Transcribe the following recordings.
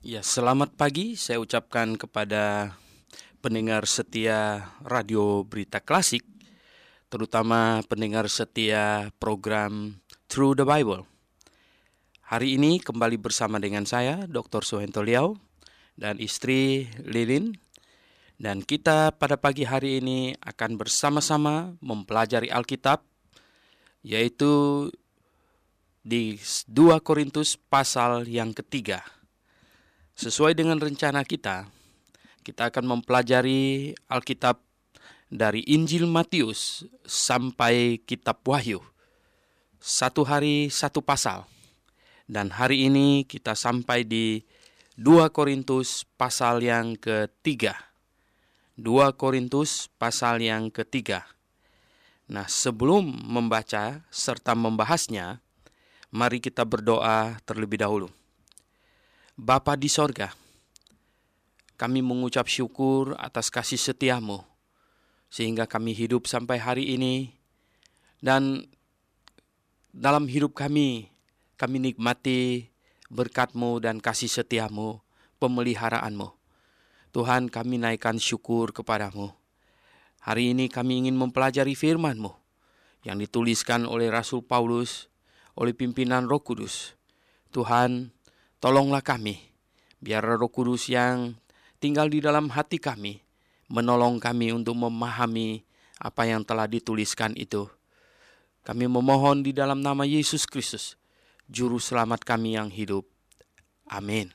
Ya, selamat pagi saya ucapkan kepada pendengar setia Radio Berita Klasik, terutama pendengar setia program Through the Bible. Hari ini kembali bersama dengan saya, Dr. Suhento Liao, dan istri Lilin. Dan kita pada pagi hari ini akan bersama-sama mempelajari Alkitab, yaitu di 2 Korintus pasal yang ketiga. Sesuai dengan rencana kita akan mempelajari Alkitab dari Injil Matius sampai Kitab Wahyu. Satu hari satu pasal. Dan hari ini kita sampai di 2 Korintus pasal yang ketiga. 2 Korintus pasal yang ketiga. Nah, sebelum membaca serta membahasnya, mari kita berdoa terlebih dahulu. Bapa di sorga, kami mengucap syukur atas kasih setia-Mu, sehingga kami hidup sampai hari ini, dan dalam hidup kami nikmati berkat-Mu dan kasih setia-Mu, pemeliharaan-Mu. Tuhan, kami naikkan syukur kepada-Mu. Hari ini kami ingin mempelajari firman-Mu, yang dituliskan oleh Rasul Paulus, oleh pimpinan Roh Kudus. Tuhan, tolonglah kami, biar Roh Kudus yang tinggal di dalam hati kami, menolong kami untuk memahami apa yang telah dituliskan itu. Kami memohon di dalam nama Yesus Kristus, Juru Selamat kami yang hidup. Amin.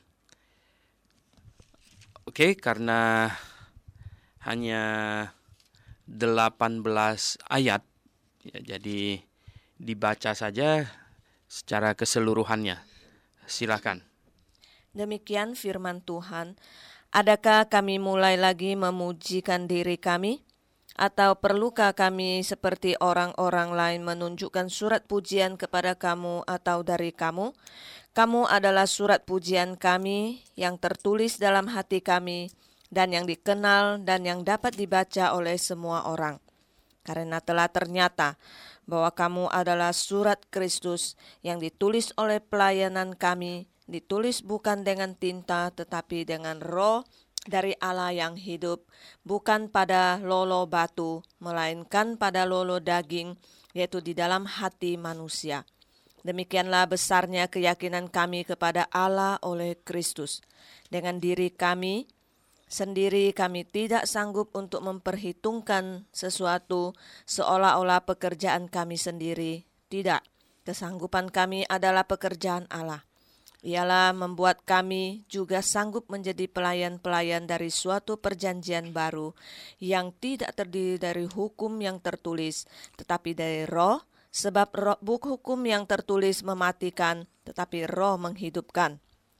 Oke, karena hanya 18 ayat, ya, jadi dibaca saja secara keseluruhannya. Silakan. Demikian firman Tuhan. Adakah kami mulai lagi memujikan diri kami? Atau perlukah kami seperti orang-orang lain menunjukkan surat pujian kepada kamu atau dari kamu? Kamu adalah surat pujian kami yang tertulis dalam hati kami dan yang dikenal dan yang dapat dibaca oleh semua orang. Karena telah ternyata bahwa kamu adalah surat Kristus yang ditulis oleh pelayanan kami, ditulis bukan dengan tinta tetapi dengan Roh dari Allah yang hidup, bukan pada lolo batu, melainkan pada lolo daging, yaitu di dalam hati manusia. Demikianlah besarnya keyakinan kami kepada Allah oleh Kristus. Dengan diri kami sendiri kami tidak sanggup untuk memperhitungkan sesuatu seolah-olah pekerjaan kami sendiri. Tidak, kesanggupan kami adalah pekerjaan Allah. Ialah membuat kami juga sanggup menjadi pelayan-pelayan dari suatu perjanjian baru yang tidak terdiri dari hukum yang tertulis, tetapi dari Roh, sebab buku hukum yang tertulis mematikan, tetapi Roh menghidupkan.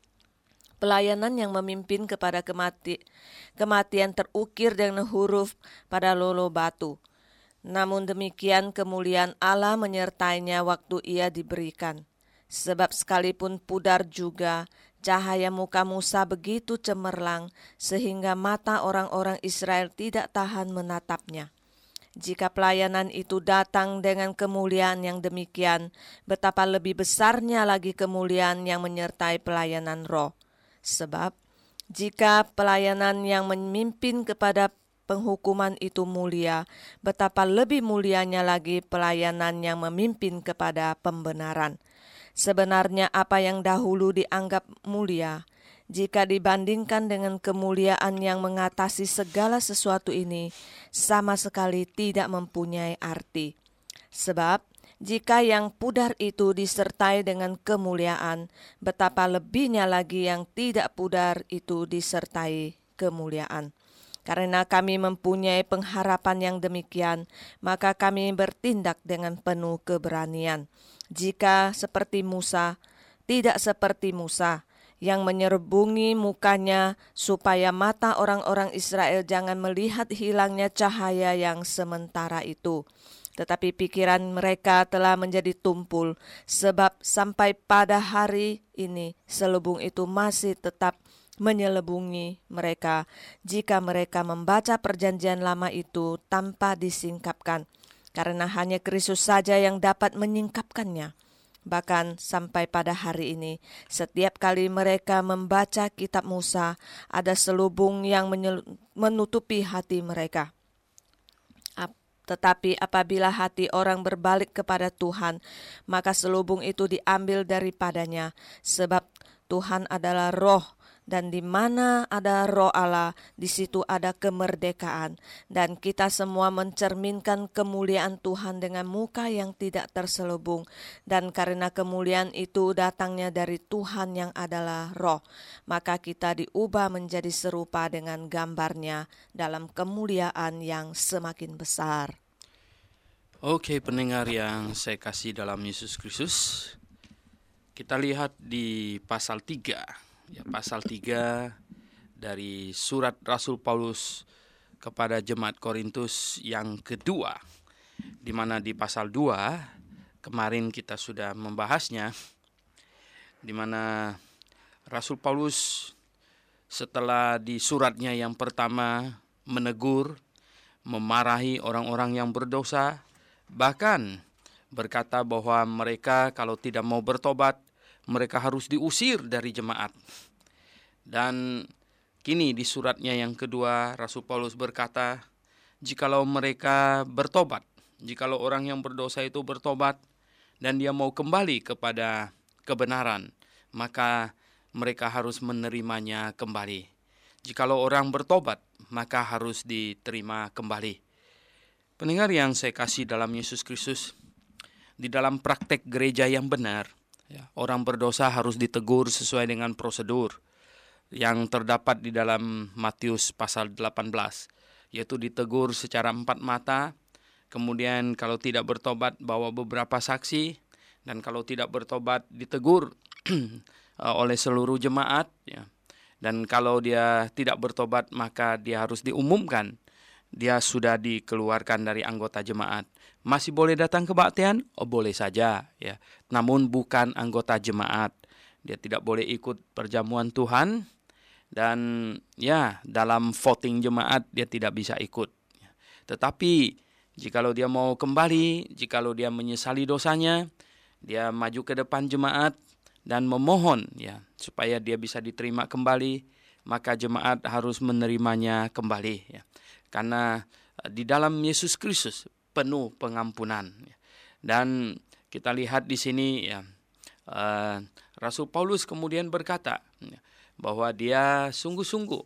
Pelayanan yang memimpin kepada kematian terukir dengan huruf pada lolo batu. Namun demikian kemuliaan Allah menyertainya waktu ia diberikan. Sebab sekalipun pudar juga, cahaya muka Musa begitu cemerlang, sehingga mata orang-orang Israel tidak tahan menatapnya. Jika pelayanan itu datang dengan kemuliaan yang demikian, betapa lebih besarnya lagi kemuliaan yang menyertai pelayanan Roh. Sebab, jika pelayanan yang memimpin kepada penghukuman itu mulia, betapa lebih mulianya lagi pelayanan yang memimpin kepada pembenaran. Sebenarnya apa yang dahulu dianggap mulia, jika dibandingkan dengan kemuliaan yang mengatasi segala sesuatu ini, sama sekali tidak mempunyai arti. Sebab, jika yang pudar itu disertai dengan kemuliaan, betapa lebihnya lagi yang tidak pudar itu disertai kemuliaan. Karena kami mempunyai pengharapan yang demikian, maka kami bertindak dengan penuh keberanian. Jika seperti Musa, tidak seperti Musa, yang menyerubungi mukanya supaya mata orang-orang Israel jangan melihat hilangnya cahaya yang sementara itu. Tetapi pikiran mereka telah menjadi tumpul, sebab sampai pada hari ini selubung itu masih tetap menyelubungi mereka jika mereka membaca perjanjian lama itu tanpa disingkapkan, karena hanya Kristus saja yang dapat menyingkapkannya. Bahkan sampai pada hari ini, setiap kali mereka membaca kitab Musa, ada selubung yang menutupi hati mereka. Tetapi apabila hati orang berbalik kepada Tuhan, maka selubung itu diambil daripadanya, sebab Tuhan adalah roh, dan di mana ada roh Allah, di situ ada kemerdekaan. Dan kita semua mencerminkan kemuliaan Tuhan dengan muka yang tidak terselubung. Dan karena kemuliaan itu datangnya dari Tuhan yang adalah roh, maka kita diubah menjadi serupa dengan gambarnya dalam kemuliaan yang semakin besar. Oke, pendengar yang saya kasih dalam Yesus Kristus, kita lihat di pasal 3. Ya, pasal 3 dari surat Rasul Paulus kepada jemaat Korintus yang kedua, di mana di pasal 2 kemarin kita sudah membahasnya, di mana Rasul Paulus setelah di suratnya yang pertama menegur, memarahi orang-orang yang berdosa, bahkan berkata bahwa mereka kalau tidak mau bertobat, mereka harus diusir dari jemaat. Dan kini di suratnya yang kedua, Rasul Paulus berkata, jikalau mereka bertobat, jikalau orang yang berdosa itu bertobat, dan dia mau kembali kepada kebenaran, maka mereka harus menerimanya kembali. Jikalau orang bertobat, maka harus diterima kembali. Pendengar yang saya kasih dalam Yesus Kristus, di dalam praktek gereja yang benar, orang berdosa harus ditegur sesuai dengan prosedur yang terdapat di dalam Matius pasal 18, yaitu ditegur secara 4 mata, kemudian kalau tidak bertobat bawa beberapa saksi, dan kalau tidak bertobat ditegur oleh seluruh jemaat, dan kalau dia tidak bertobat maka dia harus diumumkan dia sudah dikeluarkan dari anggota jemaat. Masih boleh datang kebaktian? Oh, boleh saja, ya. Namun bukan anggota jemaat. Dia tidak boleh ikut perjamuan Tuhan, dan ya dalam voting jemaat dia tidak bisa ikut. Tetapi jikalau dia mau kembali, jikalau dia menyesali dosanya, dia maju ke depan jemaat dan memohon supaya dia bisa diterima kembali, maka jemaat harus menerimanya kembali, karena di dalam Yesus Kristus penuh pengampunan. Dan kita lihat di sini Rasul Paulus kemudian berkata bahwa dia sungguh-sungguh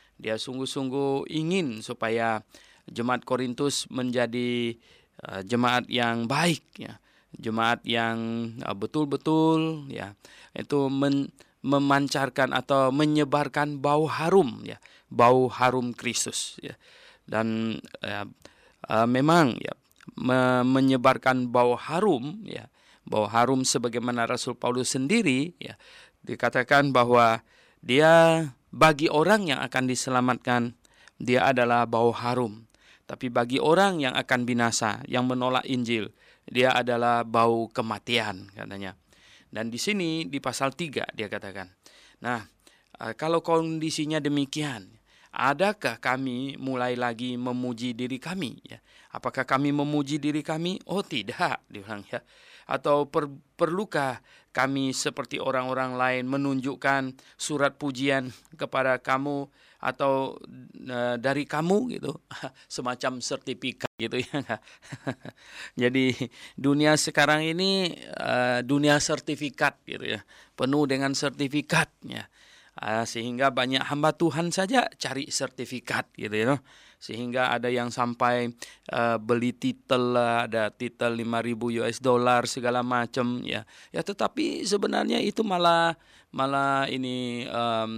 ingin supaya jemaat Korintus menjadi jemaat yang baik, jemaat yang betul-betul itu memancarkan atau menyebarkan bau harum, bau harum Kristus, dan memang menyebarkan bau harum, bau harum sebagaimana Rasul Paulus sendiri dikatakan bahwa dia bagi orang yang akan diselamatkan dia adalah bau harum, tapi bagi orang yang akan binasa, yang menolak Injil, dia adalah bau kematian, katanya. Dan di sini di pasal 3 dia katakan, nah kalau kondisinya demikian, adakah kami mulai lagi memuji diri kami? Apakah kami memuji diri kami? Oh tidak, dia bilang Atau perlukah kami seperti orang-orang lain menunjukkan surat pujian kepada kamu atau dari kamu gitu, semacam sertifikat gitu ya. Jadi dunia sekarang ini dunia sertifikat gitu ya, penuh dengan sertifikatnya. Sehingga banyak hamba Tuhan saja cari sertifikat gitu ya. Sehingga ada yang sampai beli titel, ada titel $5,000 segala macam ya. Tetapi sebenarnya itu malah ini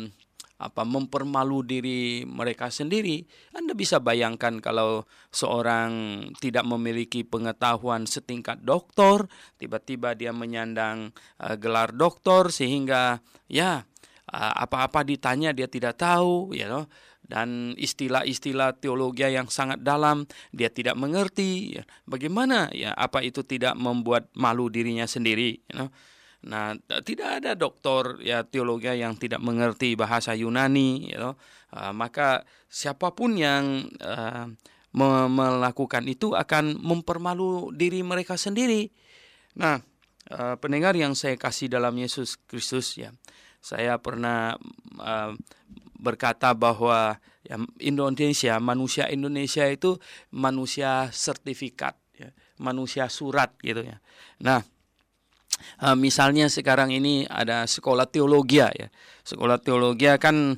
mempermalu diri mereka sendiri. Anda bisa bayangkan kalau seorang tidak memiliki pengetahuan setingkat doktor, tiba-tiba dia menyandang gelar doktor sehingga apa-apa ditanya dia tidak tahu, dan istilah-istilah teologi yang sangat dalam dia tidak mengerti. Bagaimana apa itu tidak membuat malu dirinya sendiri? Nah, tidak ada doktor teologi yang tidak mengerti bahasa Yunani, maka siapapun yang melakukan itu akan mempermalu diri mereka sendiri. Nah, Pendengar yang saya kasih dalam Yesus Kristus, ya, saya pernah berkata bahwa ya, manusia Indonesia itu manusia sertifikat, ya, manusia surat gitu ya. Nah, misalnya sekarang ini ada sekolah teologi ya. Sekolah teologi kan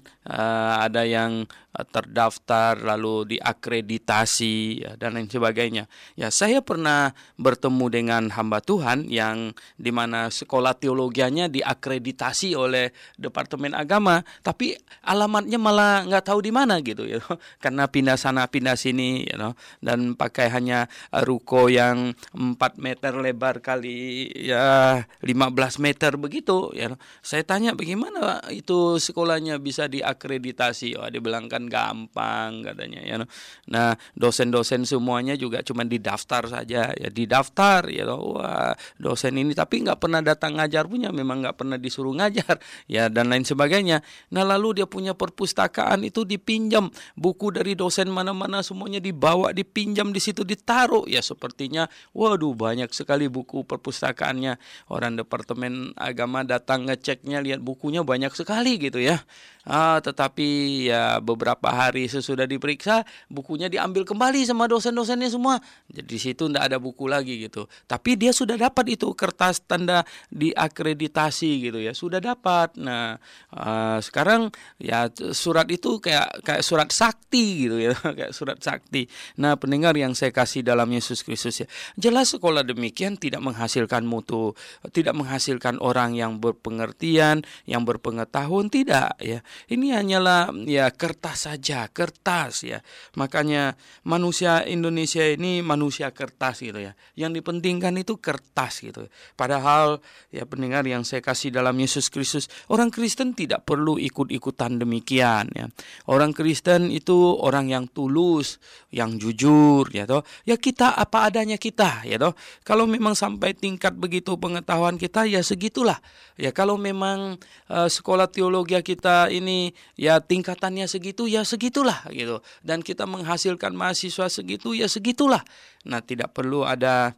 ada yang terdaftar lalu diakreditasi ya, dan lain sebagainya. Ya, saya pernah bertemu dengan hamba Tuhan yang dimana sekolah teologianya diakreditasi oleh Departemen Agama, tapi alamatnya malah nggak tahu di mana gitu ya, karena pindah sana pindah sini, dan pakai hanya ruko yang 4 meter lebar kali ya 15 meter begitu ya. Saya tanya bagaimana itu sekolahnya bisa diakreditasi. Oh, dia bilang kan gampang katanya ya. Nah, dosen-dosen semuanya juga cuma didaftar saja ya, didaftar ya. Wah, dosen ini tapi nggak pernah datang ngajar punya, memang nggak pernah disuruh ngajar ya, dan lain sebagainya. Nah, lalu dia punya perpustakaan itu dipinjam, buku dari dosen mana-mana semuanya dibawa, dipinjam di situ, ditaruh ya, sepertinya waduh banyak sekali buku perpustakaannya. Orang Departemen Agama datang ngeceknya, lihat bukunya banyak sekali gitu ya. Tetapi ya beberapa hari sesudah diperiksa, bukunya diambil kembali sama dosen-dosennya semua. Jadi di situ tidak ada buku lagi gitu. Tapi dia sudah dapat itu kertas tanda diakreditasi gitu ya, sudah dapat. Nah, sekarang ya surat itu kayak surat sakti gitu ya, kayak surat sakti. Nah, pendengar yang saya kasih dalam Yesus Kristus ya, jelas sekolah demikian tidak menghasilkan mutu, tidak menghasilkan orang yang berpengertian, yang berpengetahuan, tidak ya. Ini hanyalah ya kertas saja, kertas ya. Makanya manusia Indonesia ini manusia kertas gitu ya. Yang dipentingkan itu kertas gitu. Padahal ya pendengar yang saya kasih dalam Yesus Kristus, orang Kristen tidak perlu ikut-ikutan demikian ya. Orang Kristen itu orang yang tulus, yang jujur ya toh. Ya kita apa adanya kita ya toh. Kalau memang sampai tingkat begitu pengetahuan kita ya segitulah. Ya kalau memang sekolah teologi kita ini ya tingkatannya segitu ya segitulah gitu, dan kita menghasilkan mahasiswa segitu ya segitulah. Nah, tidak perlu ada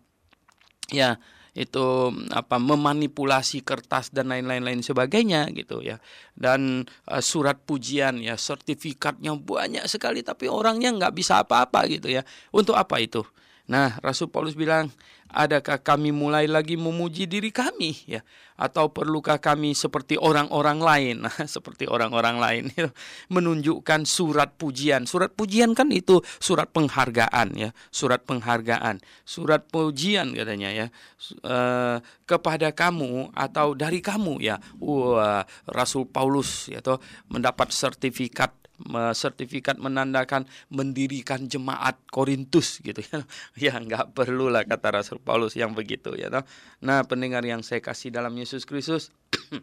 ya itu memanipulasi kertas dan lain-lain sebagainya gitu ya. Dan surat pujian ya, sertifikatnya banyak sekali tapi orangnya nggak bisa apa-apa gitu ya. Untuk apa itu? Nah, Rasul Paulus bilang, adakah kami mulai lagi memuji diri kami ya, atau perlukah kami seperti orang-orang lain? Nah, seperti orang-orang lain ya, menunjukkan surat pujian. Surat pujian kan itu surat penghargaan ya, surat penghargaan, surat pujian katanya ya, kepada kamu atau dari kamu ya. Rasul Paulus ya toh mendapat sertifikat menandakan mendirikan jemaat Korintus gitu ya. Ya nggak perlu lah kata Rasul Paulus yang begitu ya. Nah, pendengar yang saya kasih dalam Yesus Kristus,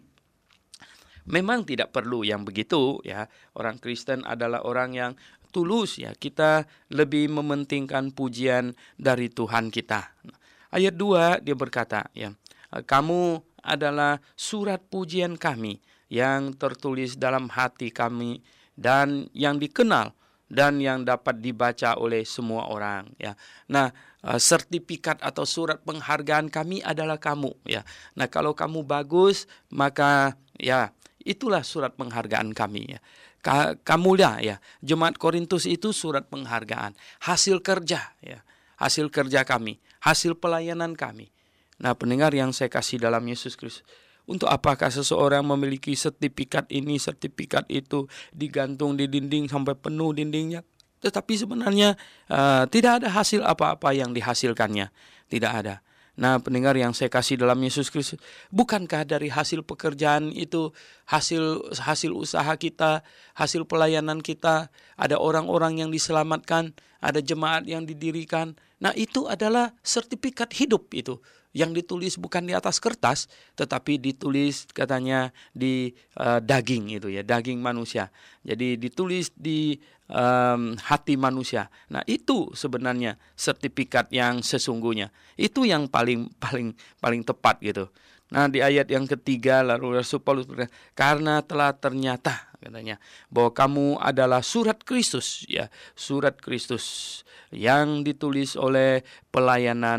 memang tidak perlu yang begitu ya. Orang Kristen adalah orang yang tulus ya. Kita lebih mementingkan pujian dari Tuhan kita. Ayat 2 dia berkata ya, kamu adalah surat pujian kami yang tertulis dalam hati kami dan yang dikenal dan yang dapat dibaca oleh semua orang ya. Nah, sertifikat atau surat penghargaan kami adalah kamu ya. Nah, kalau kamu bagus maka ya itulah surat penghargaan kami ya. Kamulah ya, jemaat Korintus itu surat penghargaan, hasil kerja ya, hasil kerja kami, hasil pelayanan kami. Nah, pendengar yang saya kasih dalam Yesus Kristus, untuk apakah seseorang memiliki sertifikat ini, sertifikat itu, digantung di dinding sampai penuh dindingnya, tetapi sebenarnya tidak ada hasil apa-apa yang dihasilkannya, tidak ada. Nah, pendengar yang saya kasih dalam Yesus Kristus, bukankah dari hasil pekerjaan itu, hasil usaha kita, hasil pelayanan kita, ada orang-orang yang diselamatkan, ada jemaat yang didirikan. Nah, itu adalah sertifikat hidup itu, yang ditulis bukan di atas kertas, tetapi ditulis katanya di daging itu ya, daging manusia. Jadi ditulis di hati manusia. Nah, itu sebenarnya sertifikat yang sesungguhnya. Itu yang paling tepat gitu. Nah, di ayat yang ketiga lalu Rasul Paulus berkata, karena telah ternyata katanya bahwa kamu adalah surat Kristus ya, surat Kristus yang ditulis oleh pelayanan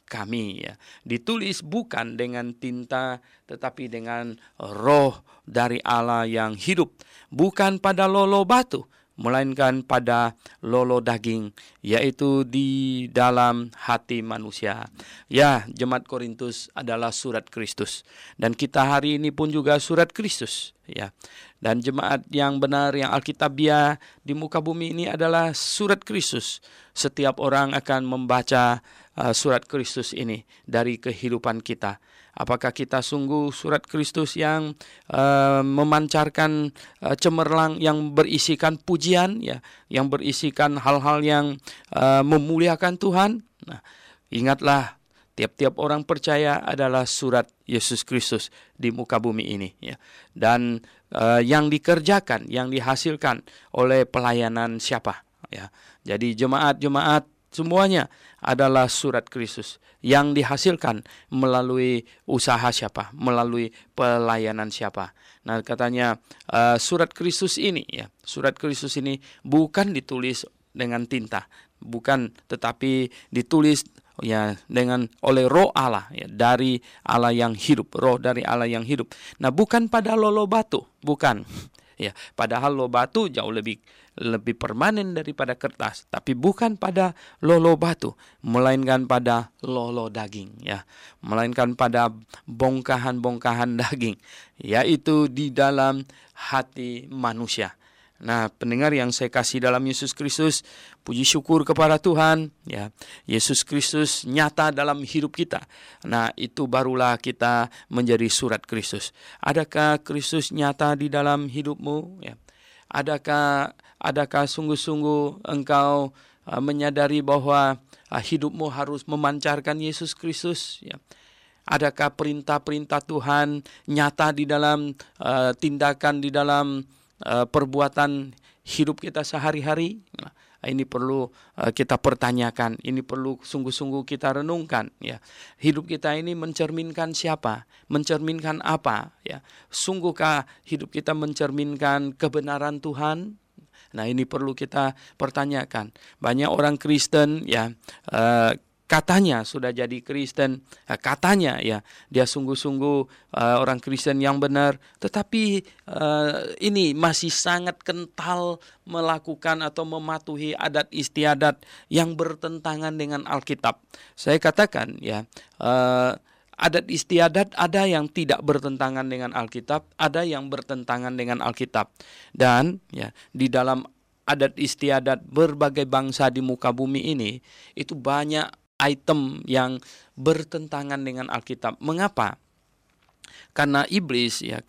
kami, ya. Ditulis bukan dengan tinta, tetapi dengan roh dari Allah yang hidup, bukan pada lolo batu, melainkan pada lolo daging, yaitu di dalam hati manusia. Ya, jemaat Korintus adalah surat Kristus, dan kita hari ini pun juga surat Kristus, ya. Dan jemaat yang benar, yang Alkitabiah di muka bumi ini adalah surat Kristus. Setiap orang akan membaca surat Kristus ini dari kehidupan kita. Apakah kita sungguh surat Kristus yang memancarkan cemerlang, yang berisikan pujian, ya, yang berisikan hal-hal yang memuliakan Tuhan? Nah, ingatlah, tiap-tiap orang percaya adalah surat Yesus Kristus di muka bumi ini, ya. Dan yang dikerjakan, yang dihasilkan oleh pelayanan siapa, ya. Jadi jemaat-jemaat semuanya adalah surat Kristus yang dihasilkan melalui usaha siapa, melalui pelayanan siapa. Nah, katanya surat Kristus ini, ya, surat Kristus ini bukan ditulis dengan tinta, bukan, tetapi ditulis, ya, dengan oleh Roh Allah, ya, dari Allah yang hidup, Roh dari Allah yang hidup. Nah, bukan pada lolo batu, bukan. Ya, padahal lolo batu jauh lebih permanen daripada kertas, tapi bukan pada lolo batu, melainkan pada lolo daging, ya, melainkan pada bongkahan-bongkahan daging, yaitu di dalam hati manusia. Nah, pendengar yang saya kasih dalam Yesus Kristus, puji syukur kepada Tuhan, ya. Yesus Kristus nyata dalam hidup kita. Nah, itu barulah kita menjadi surat Kristus. Adakah Kristus nyata di dalam hidupmu, ya? Adakah sungguh-sungguh engkau menyadari bahwa hidupmu harus memancarkan Yesus Kristus, ya? Adakah perintah-perintah Tuhan nyata di dalam tindakan, di dalam perbuatan hidup kita sehari-hari? Nah, ini perlu kita pertanyakan, ini perlu sungguh-sungguh kita renungkan, ya. Hidup kita ini mencerminkan siapa? Mencerminkan apa, ya? Sungguhkah hidup kita mencerminkan kebenaran Tuhan? Nah, ini perlu kita pertanyakan. Banyak orang Kristen, ya, katanya sudah jadi Kristen, katanya, ya, dia sungguh-sungguh orang Kristen yang benar, tetapi ini masih sangat kental melakukan atau mematuhi adat istiadat yang bertentangan dengan Alkitab. Saya katakan, ya, adat istiadat ada yang tidak bertentangan dengan Alkitab, ada yang bertentangan dengan Alkitab. Dan, ya, di dalam adat istiadat berbagai bangsa di muka bumi ini, itu banyak item yang bertentangan dengan Alkitab. Mengapa? Karena iblis, ya,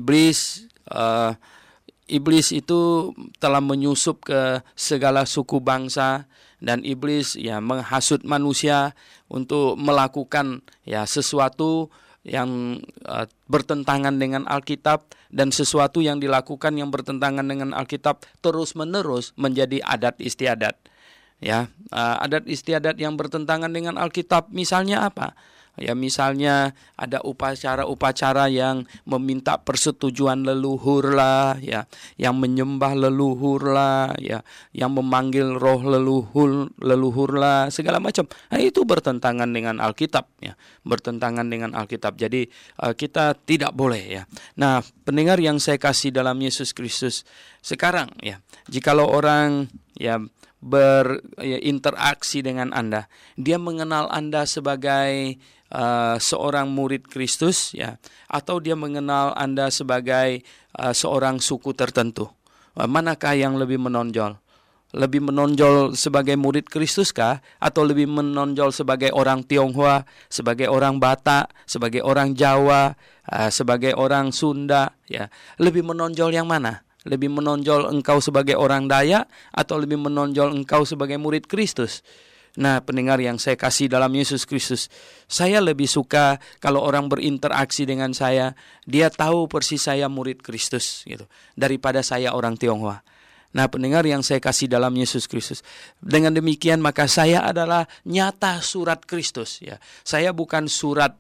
iblis itu telah menyusup ke segala suku bangsa, dan iblis, ya, menghasut manusia untuk melakukan, ya, sesuatu yang bertentangan dengan Alkitab, dan sesuatu yang dilakukan yang bertentangan dengan Alkitab terus-menerus menjadi adat istiadat. Ya, adat istiadat yang bertentangan dengan Alkitab, misalnya apa? Ya, misalnya ada upacara-upacara yang meminta persetujuan leluhur lah, ya, yang menyembah leluhur lah, ya, yang memanggil roh leluhur lah, segala macam. Nah, itu bertentangan dengan Alkitab, ya, bertentangan dengan Alkitab. Jadi kita tidak boleh, ya. Nah, pendengar yang saya kasih dalam Yesus Kristus, sekarang, ya, jikalau orang, ya, berinteraksi dengan Anda, dia mengenal Anda sebagai seorang murid Kristus, ya, atau dia mengenal Anda sebagai seorang suku tertentu, manakah yang lebih menonjol? Lebih menonjol sebagai murid Kristus kah, atau lebih menonjol sebagai orang Tionghoa, sebagai orang Batak, sebagai orang Jawa, sebagai orang Sunda, ya? Lebih menonjol yang mana? Lebih menonjol engkau sebagai orang Dayak, atau lebih menonjol engkau sebagai murid Kristus? Nah, pendengar yang saya kasih dalam Yesus Kristus, saya lebih suka kalau orang berinteraksi dengan saya, dia tahu persis saya murid Kristus, gitu, daripada saya orang Tionghoa. Nah, pendengar yang saya kasih dalam Yesus Kristus, dengan demikian maka saya adalah nyata surat Kristus, ya. Saya bukan surat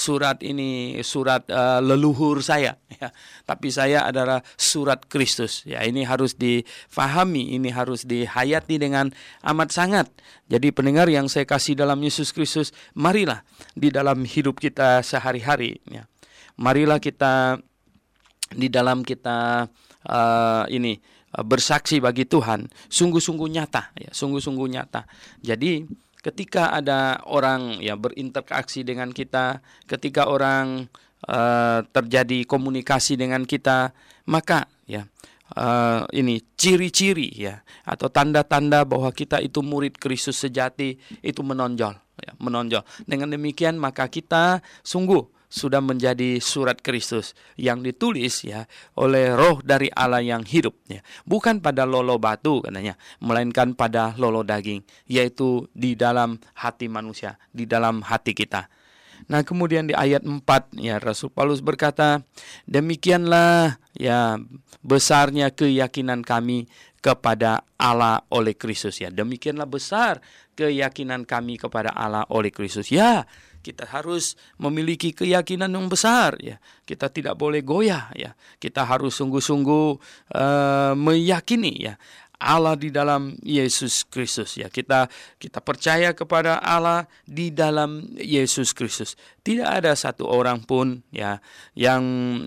leluhur saya, ya. Tapi saya adalah surat Kristus. Ya, ini harus difahami, ini harus dihayati dengan amat sangat. Jadi pendengar yang saya kasih dalam Yesus Kristus, marilah di dalam hidup kita sehari-hari, ya. Marilah kita di dalam kita bersaksi bagi Tuhan, sungguh-sungguh nyata, ya, sungguh-sungguh nyata. Jadi ketika ada orang berinteraksi dengan kita, ketika orang terjadi komunikasi dengan kita, maka ini ciri-ciri atau tanda-tanda bahwa kita itu murid Kristus sejati itu menonjol, menonjol. Dengan demikian maka kita sungguh sudah menjadi surat Kristus yang ditulis oleh Roh dari Allah yang hidup, bukan pada lolo batu katanya, melainkan pada lolo daging, yaitu di dalam hati manusia, di dalam hati kita. Nah, kemudian di ayat 4 Rasul Paulus berkata, demikianlah besarnya keyakinan kami kepada Allah oleh Kristus, demikianlah besar keyakinan kami kepada Allah oleh Kristus. Kita harus memiliki keyakinan yang besar, Kita tidak boleh goyah, Kita harus sungguh-sungguh meyakini, Allah di dalam Yesus Kristus, Kita percaya kepada Allah di dalam Yesus Kristus. Tidak ada satu orang pun yang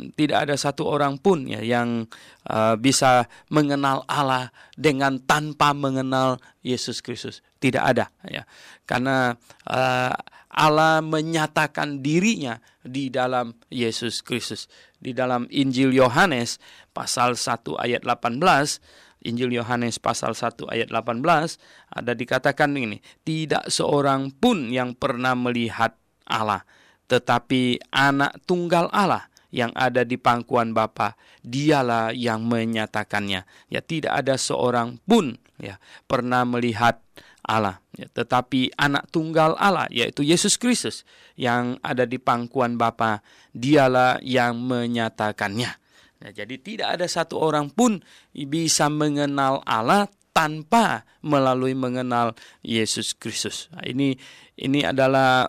bisa mengenal Allah dengan tanpa mengenal Yesus Kristus. Tidak ada, Karena Allah menyatakan dirinya di dalam Yesus Kristus. Di dalam Injil Yohanes pasal 1 ayat 18, Injil Yohanes pasal 1 ayat 18 ada dikatakan ini, tidak seorang pun yang pernah melihat Allah, tetapi anak tunggal Allah yang ada di pangkuan Bapa, dialah yang menyatakannya. Tidak ada seorang pun pernah melihat Allah, tetapi anak tunggal Allah yaitu Yesus Kristus yang ada di pangkuan Bapa, dialah yang menyatakannya. Jadi tidak ada satu orang pun bisa mengenal Allah tanpa melalui mengenal Yesus Kristus. Ini adalah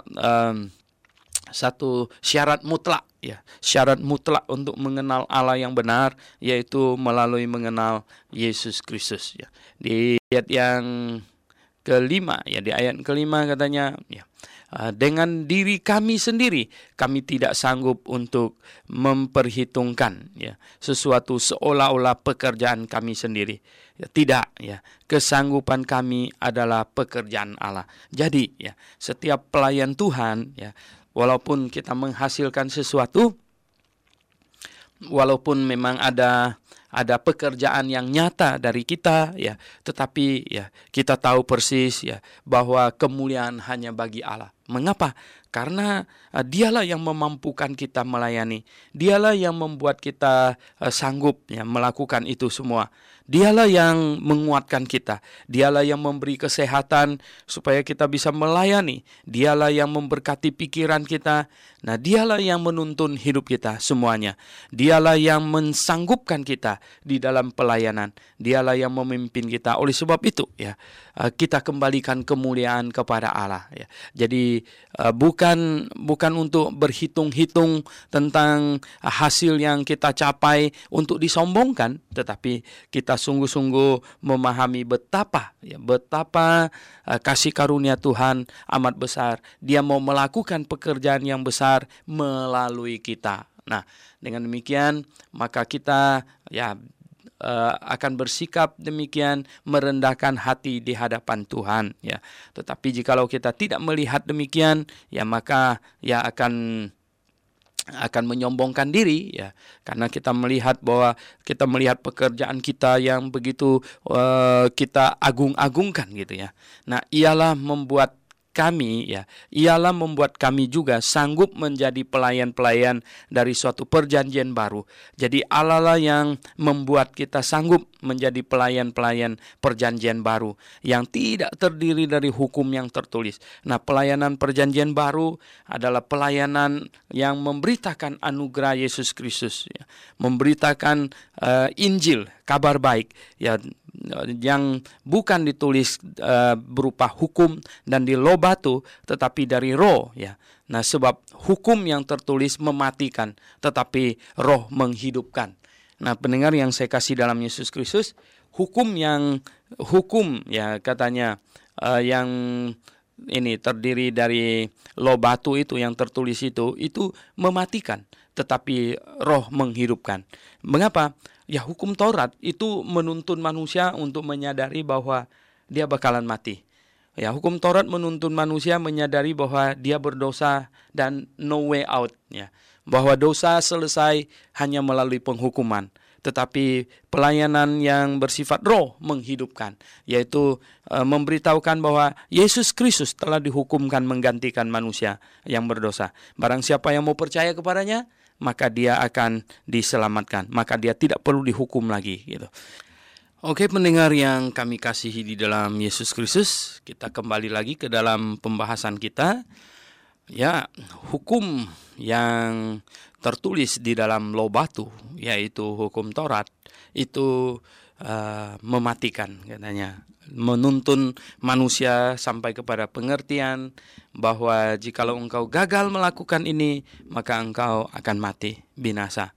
satu syarat mutlak, syarat mutlak untuk mengenal Allah yang benar, yaitu melalui mengenal Yesus Kristus. Di ayat yang kelima, di ayat kelima katanya, dengan diri kami sendiri kami tidak sanggup untuk memperhitungkan sesuatu seolah-olah pekerjaan kami sendiri. Tidak, kesanggupan kami adalah pekerjaan Allah. Jadi setiap pelayan Tuhan, walaupun kita menghasilkan sesuatu, walaupun memang ada pekerjaan yang nyata dari kita, tetapi kita tahu persis bahwa kemuliaan hanya bagi Allah. Mengapa? Karena dialah yang memampukan kita melayani. Dialah yang membuat kita sanggup melakukan itu semua. Dialah yang menguatkan kita. Dialah yang memberi kesehatan supaya kita bisa melayani. Dialah yang memberkati pikiran kita. Nah, dialah yang menuntun hidup kita semuanya. Dialah yang mensanggupkan kita di dalam pelayanan. Dialah yang memimpin kita. Oleh sebab itu kita kembalikan kemuliaan kepada Allah. Jadi bukan untuk berhitung-hitung tentang hasil yang kita capai untuk disombongkan, tetapi kita sungguh-sungguh memahami betapa kasih karunia Tuhan amat besar. Dia mau melakukan pekerjaan yang besar melalui kita. Nah, dengan demikian maka kita akan bersikap demikian, merendahkan hati di hadapan Tuhan. Tetapi jikalau kita tidak melihat demikian, maka akan menyombongkan diri, karena kita melihat pekerjaan kita yang begitu kita agung-agungkan gitu. Nah, ialah membuat kami juga sanggup menjadi pelayan-pelayan dari suatu perjanjian baru. Jadi Allah lah yang membuat kita sanggup menjadi pelayan-pelayan perjanjian baru yang tidak terdiri dari hukum yang tertulis. Nah, pelayanan perjanjian baru adalah pelayanan yang memberitakan anugerah Yesus Kristus, memberitakan Injil, kabar baik, yang bukan ditulis berupa hukum dan di loh batu, tetapi dari roh, ya. Nah, sebab hukum yang tertulis mematikan, tetapi roh menghidupkan. Nah, pendengar yang saya kasih dalam Yesus Kristus, hukum ya katanya yang ini terdiri dari loh batu itu yang tertulis itu mematikan, tetapi roh menghidupkan. Mengapa? Ya, hukum Taurat itu menuntun manusia untuk menyadari bahwa dia bakalan mati. Ya, hukum Taurat menuntun manusia menyadari bahwa dia berdosa dan no way out, ya. Bahwa dosa selesai hanya melalui penghukuman. Tetapi pelayanan yang bersifat roh menghidupkan, yaitu memberitahukan bahwa Yesus Kristus telah dihukumkan menggantikan manusia yang berdosa. Barang siapa yang mau percaya kepadanya, maka dia akan diselamatkan, maka dia tidak perlu dihukum lagi, gitu. Oke, pendengar yang kami kasihi di dalam Yesus Kristus, kita kembali lagi ke dalam pembahasan kita. Ya, hukum yang tertulis di dalam loh batu, yaitu hukum Taurat, itu mematikan, katanya, menuntun manusia sampai kepada pengertian bahwa jikalau engkau gagal melakukan ini, maka engkau akan mati, binasa.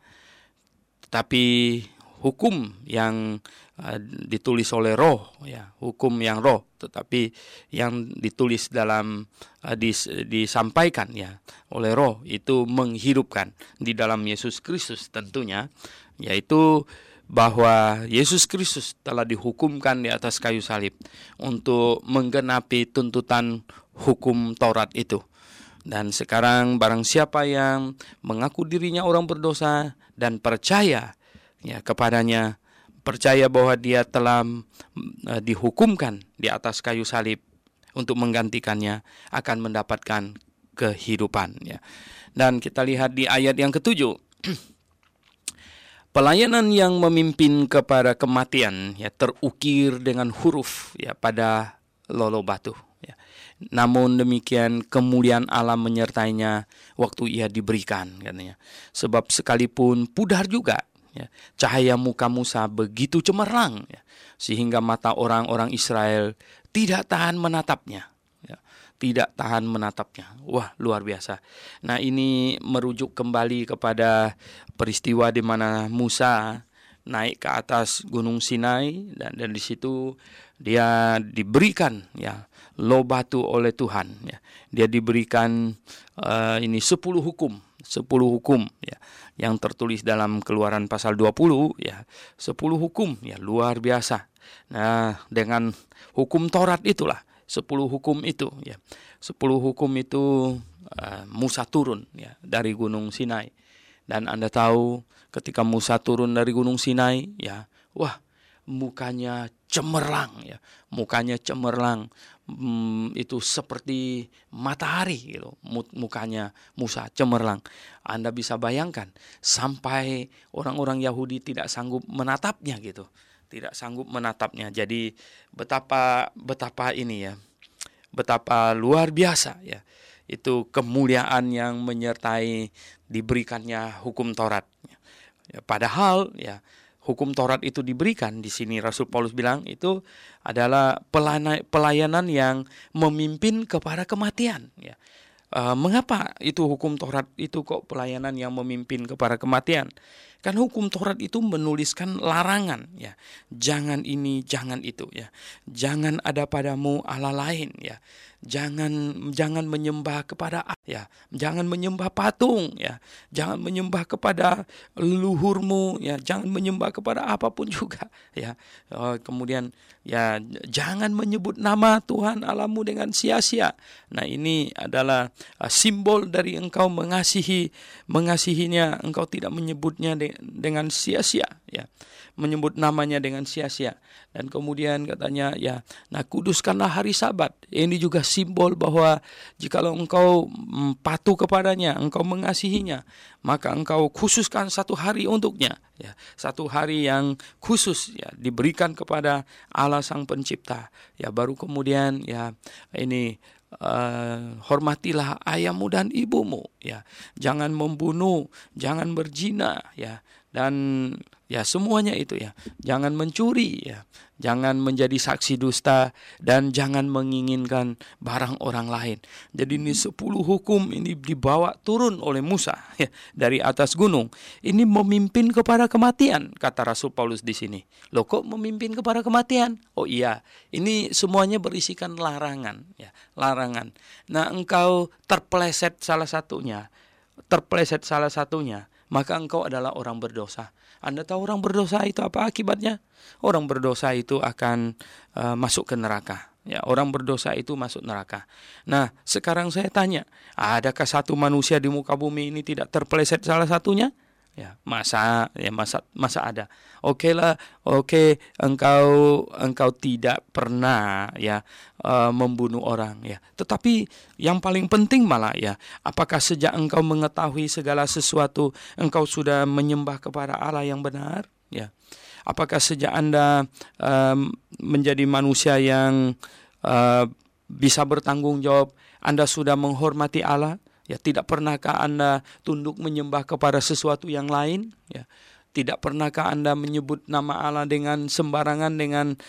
Tapi hukum yang ditulis oleh roh, ya, hukum yang roh, tetapi yang ditulis dalam disampaikan, ya, oleh roh, itu menghidupkan di dalam Yesus Kristus tentunya, yaitu bahwa Yesus Kristus telah dihukumkan di atas kayu salib untuk menggenapi tuntutan hukum Taurat itu. Dan sekarang barang siapa yang mengaku dirinya orang berdosa dan percaya, ya, kepadanya, percaya bahwa dia telah dihukumkan di atas kayu salib untuk menggantikannya, akan mendapatkan kehidupan, ya. Dan kita lihat di ayat yang ke-7. Pelayanan yang memimpin kepada kematian, ya, terukir dengan huruf, ya, pada loh batu, ya. Namun demikian kemuliaan Allah menyertainya waktu ia diberikan, katanya. Sebab sekalipun pudar juga, ya, cahaya muka Musa begitu cemerlang, ya, sehingga mata orang-orang Israel tidak tahan menatapnya, ya, tidak tahan menatapnya. Wah, luar biasa. Nah, ini merujuk kembali kepada peristiwa di mana Musa naik ke atas Gunung Sinai, dan di situ dia diberikan, ya, loh batu oleh Tuhan, ya. Dia diberikan ini 10 hukum, ya, yang tertulis dalam Keluaran pasal 20, ya, 10 hukum, ya, luar biasa. Nah, dengan hukum Taurat itulah, 10 hukum itu, ya, 10 hukum itu Musa turun, ya, dari Gunung Sinai. Dan Anda tahu ketika Musa turun dari Gunung Sinai, ya, wah, mukanya cemerlang, ya, mukanya cemerlang, itu seperti matahari, gitu, mukanya Musa cemerlang. Anda bisa bayangkan sampai orang-orang Yahudi tidak sanggup menatapnya, gitu, tidak sanggup menatapnya. Jadi betapa ini, ya, betapa luar biasa, ya, itu kemuliaan yang menyertai diberikannya hukum Taurat. Ya, padahal, ya, hukum Taurat itu diberikan, di sini Rasul Paulus bilang itu adalah pelayanan yang memimpin kepada kematian, ya. Mengapa itu hukum Taurat itu kok pelayanan yang memimpin kepada kematian? Kan hukum Taurat itu menuliskan larangan, ya. Jangan ini, jangan itu, ya. Jangan ada padamu Allah lain, ya. Jangan menyembah kepada, ya. Jangan menyembah patung, ya. Jangan menyembah kepada leluhurmu, ya. Jangan menyembah kepada apapun juga, ya. Kemudian, ya, jangan menyebut nama Tuhan Allahmu dengan sia-sia. Nah, ini adalah simbol dari engkau mengasihinya, engkau tidak menyebutnya dengan sia-sia, ya, menyebut namanya dengan sia-sia. Dan kemudian katanya, ya, nah, kuduskanlah hari Sabat. Ini juga simbol bahwa jikalau engkau patuh kepadanya, engkau mengasihinya, maka engkau khususkan satu hari untuknya, ya, satu hari yang khusus, ya, diberikan kepada Allah Sang Pencipta. Ya, baru kemudian, ya, ini hormatilah ayahmu dan ibumu, ya. Jangan membunuh, jangan berzina, ya. dan ya semuanya itu ya. Jangan mencuri ya, jangan menjadi saksi dusta, dan jangan menginginkan barang orang lain. Jadi ini 10 hukum ini dibawa turun oleh Musa ya, dari atas gunung. Ini memimpin kepada kematian, kata Rasul Paulus di sini. Loh, kok memimpin kepada kematian? Oh iya, ini semuanya berisikan larangan ya, larangan. Nah, engkau terpeleset salah satunya, maka engkau adalah orang berdosa. Anda tahu orang berdosa itu apa akibatnya? Orang berdosa itu akan masuk ke neraka. Ya, orang berdosa itu masuk neraka. Nah, sekarang saya tanya, adakah satu manusia di muka bumi ini tidak terpeleset salah satunya? Ya, masa ada. Oke, engkau tidak pernah ya membunuh orang ya. Tetapi yang paling penting malah ya, apakah sejak engkau mengetahui segala sesuatu engkau sudah menyembah kepada Allah yang benar? Ya. Apakah sejak Anda menjadi manusia yang bisa bertanggung jawab, Anda sudah menghormati Allah? Ya, tidak pernahkah Anda tunduk menyembah kepada sesuatu yang lain? Ya, tidak pernahkah Anda menyebut nama Allah dengan sembarangan, dengan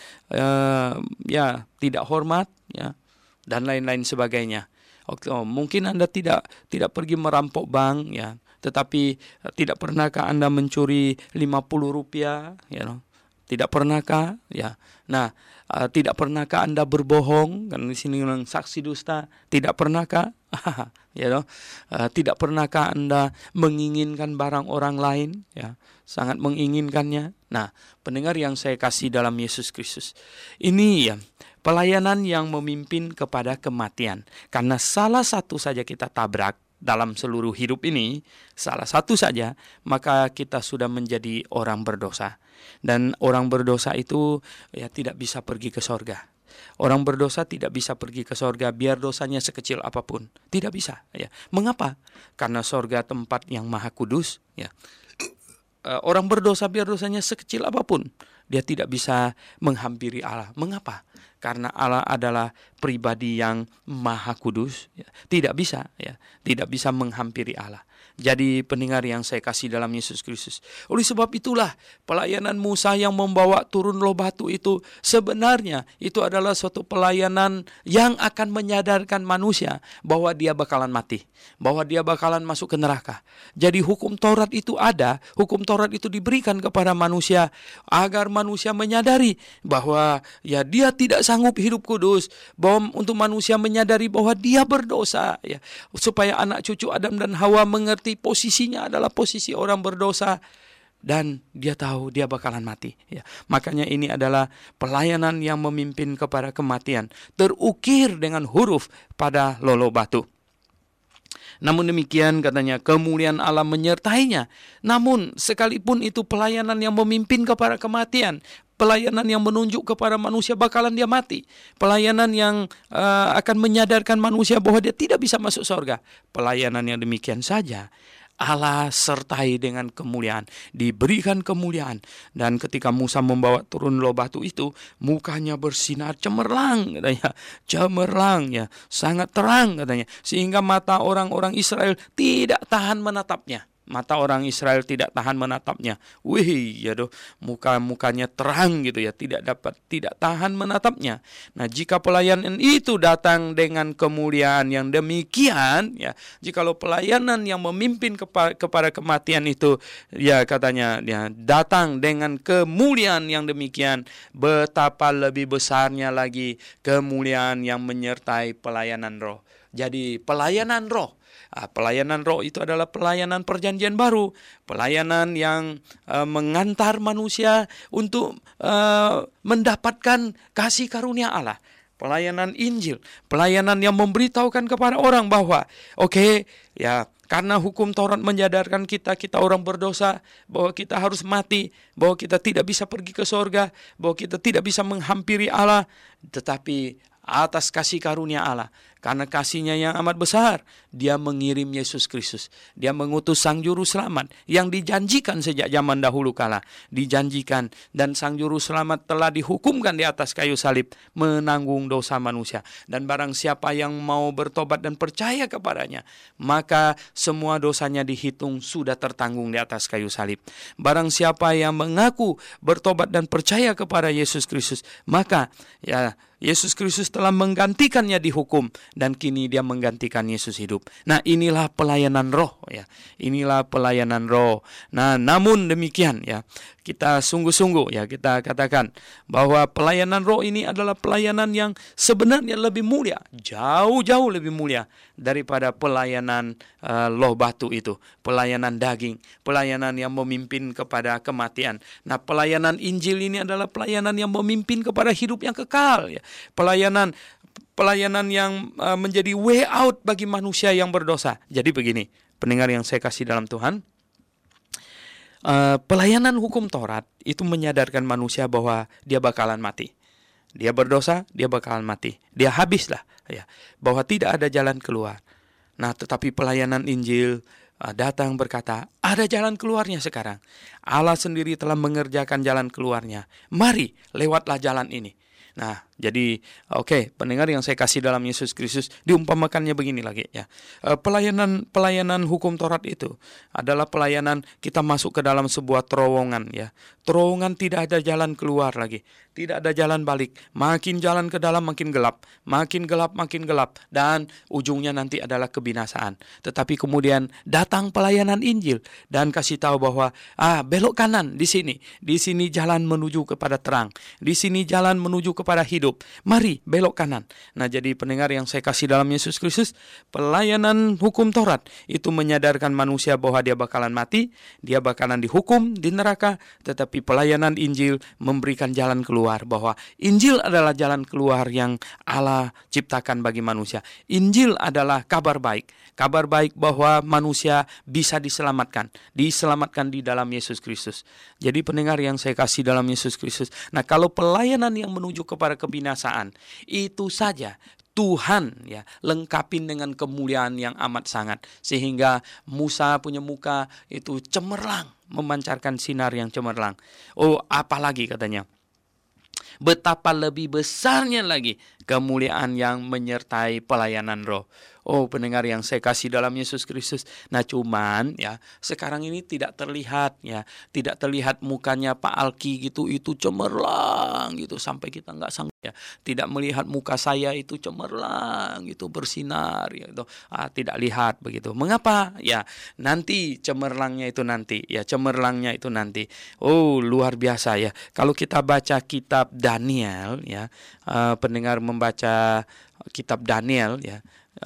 tidak hormat, ya, dan lain-lain sebagainya. Mungkin Anda tidak pergi merampok bank, ya, tetapi tidak pernahkah Anda mencuri 50 rupiah, ya, tidak pernahkah, ya. Nah, tidak pernahkah Anda berbohong? Kan di sini bilang saksi dusta. Tidak pernahkah? Ya, tidak pernahkah Anda menginginkan barang orang lain? Ya, sangat menginginkannya. Nah, pendengar yang saya kasih dalam Yesus Kristus, ini ya pelayanan yang memimpin kepada kematian. Karena salah satu saja kita tabrak dalam seluruh hidup ini, salah satu saja, maka kita sudah menjadi orang berdosa. Dan orang berdosa itu ya tidak bisa pergi ke sorga. Orang berdosa tidak bisa pergi ke sorga biar dosanya sekecil apapun. Tidak bisa ya. Mengapa? Karena sorga tempat yang maha kudus ya. Orang berdosa biar dosanya sekecil apapun, dia tidak bisa menghampiri Allah. Mengapa? Karena Allah adalah pribadi yang maha kudus, ya. Tidak bisa menghampiri Allah. Jadi pendengar yang saya kasih dalam Yesus Kristus, oleh sebab itulah pelayanan Musa yang membawa turun loh batu itu sebenarnya itu adalah suatu pelayanan yang akan menyadarkan manusia bahwa dia bakalan mati, bahwa dia bakalan masuk ke neraka. Jadi hukum Taurat itu ada, hukum Taurat itu diberikan kepada manusia agar manusia menyadari bahwa ya dia tidak sanggup hidup kudus, bahwa untuk manusia menyadari bahwa dia berdosa ya, supaya anak cucu Adam dan Hawa mengerti posisinya adalah posisi orang berdosa dan dia tahu dia bakalan mati ya. Makanya ini adalah pelayanan yang memimpin kepada kematian, terukir dengan huruf pada lolo batu. Namun demikian katanya kemuliaan Allah menyertainya. Namun sekalipun itu pelayanan yang memimpin kepada kematian, pelayanan yang menunjuk kepada manusia bakalan dia mati, pelayanan yang akan menyadarkan manusia bahwa dia tidak bisa masuk surga, pelayanan yang demikian saja Allah sertai dengan kemuliaan, diberikan kemuliaan. Dan ketika Musa membawa turun loh batu itu, mukanya bersinar cemerlang katanya, cemerlang ya, sangat terang katanya, sehingga mata orang-orang Israel tidak tahan menatapnya. Mata orang Israel tidak tahan menatapnya. Wih, ya doh, mukanya terang gitu ya, tidak tahan menatapnya. Nah, jika pelayanan itu datang dengan kemuliaan yang demikian, ya, jikalau pelayanan yang memimpin kepada kematian itu, ya katanya, ya, datang dengan kemuliaan yang demikian, betapa lebih besarnya lagi kemuliaan yang menyertai pelayanan roh. Jadi pelayanan roh. Pelayanan roh itu adalah pelayanan perjanjian baru, pelayanan yang mengantar manusia untuk mendapatkan kasih karunia Allah, pelayanan Injil, pelayanan yang memberitahukan kepada orang bahwa ya, karena hukum Taurat menyadarkan kita orang berdosa, bahwa kita harus mati, bahwa kita tidak bisa pergi ke sorga, bahwa kita tidak bisa menghampiri Allah, tetapi atas kasih karunia Allah, Karena kasih-Nya yang amat besar, Dia mengirim Yesus Kristus. Dia mengutus Sang Juru Selamat yang dijanjikan sejak zaman dahulu kala. Dijanjikan, dan Sang Juru Selamat telah dihukumkan di atas kayu salib, menanggung dosa manusia. Dan barang siapa yang mau bertobat dan percaya kepadanya, maka semua dosanya dihitung sudah tertanggung di atas kayu salib. Barang siapa yang mengaku bertobat dan percaya kepada Yesus Kristus, maka Yesus Kristus telah menggantikannya di hukum, dan kini Dia menggantikan Yesus hidup. Nah, inilah pelayanan roh ya. Inilah pelayanan roh. Nah, namun demikian ya, kita sungguh-sungguh ya, kita katakan bahwa pelayanan roh ini adalah pelayanan yang sebenarnya lebih mulia, jauh-jauh lebih mulia daripada pelayanan loh batu itu, pelayanan daging, pelayanan yang memimpin kepada kematian. Nah, pelayanan Injil ini adalah pelayanan yang memimpin kepada hidup yang kekal ya. Pelayanan yang menjadi way out bagi manusia yang berdosa. Jadi begini, pendengar yang saya kasih dalam Tuhan, pelayanan hukum Taurat itu menyadarkan manusia bahwa dia bakalan mati. Dia berdosa, dia bakalan mati. Dia habislah ya, bahwa tidak ada jalan keluar. Nah, tetapi pelayanan Injil datang berkata, ada jalan keluarnya sekarang. Allah sendiri telah mengerjakan jalan keluarnya. Mari, lewatlah jalan ini. Nah, jadi pendengar yang saya kasih dalam Yesus Kristus, diumpamakannya begini lagi ya. Pelayanan hukum Taurat itu adalah pelayanan kita masuk ke dalam sebuah terowongan ya. Terowongan tidak ada jalan keluar lagi, tidak ada jalan balik. Makin jalan ke dalam makin gelap, makin gelap, dan ujungnya nanti adalah kebinasaan. Tetapi kemudian datang pelayanan Injil dan kasih tahu bahwa belok kanan di sini jalan menuju kepada terang, di sini jalan menuju kepada hidup. Mari belok kanan. Nah, jadi pendengar yang saya kasih dalam Yesus Kristus, pelayanan hukum Taurat itu menyadarkan manusia bahwa dia bakalan mati, dia bakalan dihukum di neraka, tetapi pelayanan Injil memberikan jalan keluar, bahwa Injil adalah jalan keluar yang Allah ciptakan bagi manusia. Injil adalah kabar baik bahwa manusia bisa diselamatkan di dalam Yesus Kristus. Jadi pendengar yang saya kasih dalam Yesus Kristus, nah kalau pelayanan yang menuju kepada kebinasaan itu saja Tuhan ya lengkapin dengan kemuliaan yang amat sangat, sehingga Musa punya muka itu cemerlang, memancarkan sinar yang cemerlang. Oh, apalagi katanya, betapa lebih besarnya lagi kemuliaan yang menyertai pelayanan roh. Oh, pendengar yang saya kasih dalam Yesus Kristus. Nah, cuman ya sekarang ini tidak terlihat mukanya Pak Alki gitu, itu cemerlang gitu sampai kita nggak sanggup ya. Tidak melihat muka saya itu cemerlang gitu, bersinar gitu. Tidak lihat begitu. Mengapa? Ya, nanti cemerlangnya itu nanti. Oh, luar biasa ya. Kalau kita baca kitab Daniel ya, pendengar membaca kitab Daniel ya.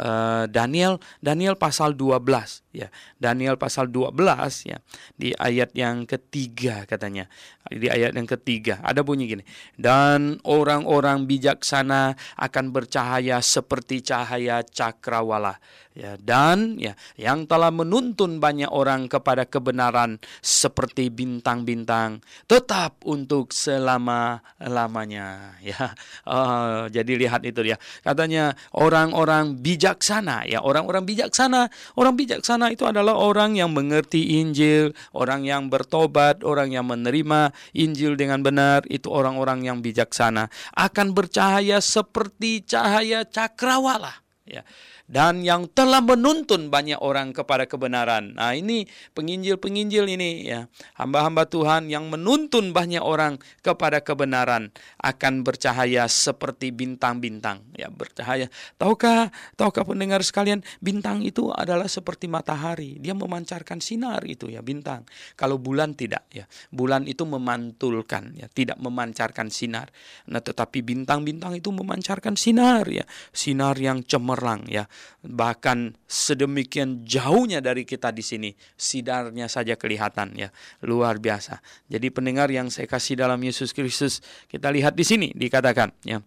Daniel pasal 12 ya. Daniel pasal 12 ya. Di ayat yang ketiga katanya. Di ayat yang ketiga ada bunyi gini. Dan orang-orang bijaksana akan bercahaya seperti cahaya cakrawala. Ya, dan ya yang telah menuntun banyak orang kepada kebenaran seperti bintang-bintang tetap untuk selama-lamanya ya. Jadi lihat itu dia. Katanya orang-orang bijaksana ya, orang bijaksana itu adalah orang yang mengerti Injil, orang yang bertobat, orang yang menerima Injil dengan benar, itu orang-orang yang bijaksana akan bercahaya seperti cahaya cakrawala ya. Dan yang telah menuntun banyak orang kepada kebenaran. Nah, ini penginjil ini ya, hamba-hamba Tuhan yang menuntun banyak orang kepada kebenaran akan bercahaya seperti bintang-bintang ya, bercahaya. Tahukah pendengar sekalian, bintang itu adalah seperti matahari, dia memancarkan sinar itu ya, bintang. Kalau bulan tidak ya, bulan itu memantulkan ya, tidak memancarkan sinar. Nah, tetapi bintang-bintang itu memancarkan sinar ya, sinar yang cemerlang ya. Bahkan sedemikian jauhnya dari kita di sini, sinarnya saja kelihatan ya, luar biasa. Jadi pendengar yang saya kasih dalam Yesus Kristus, kita lihat di sini dikatakan ya,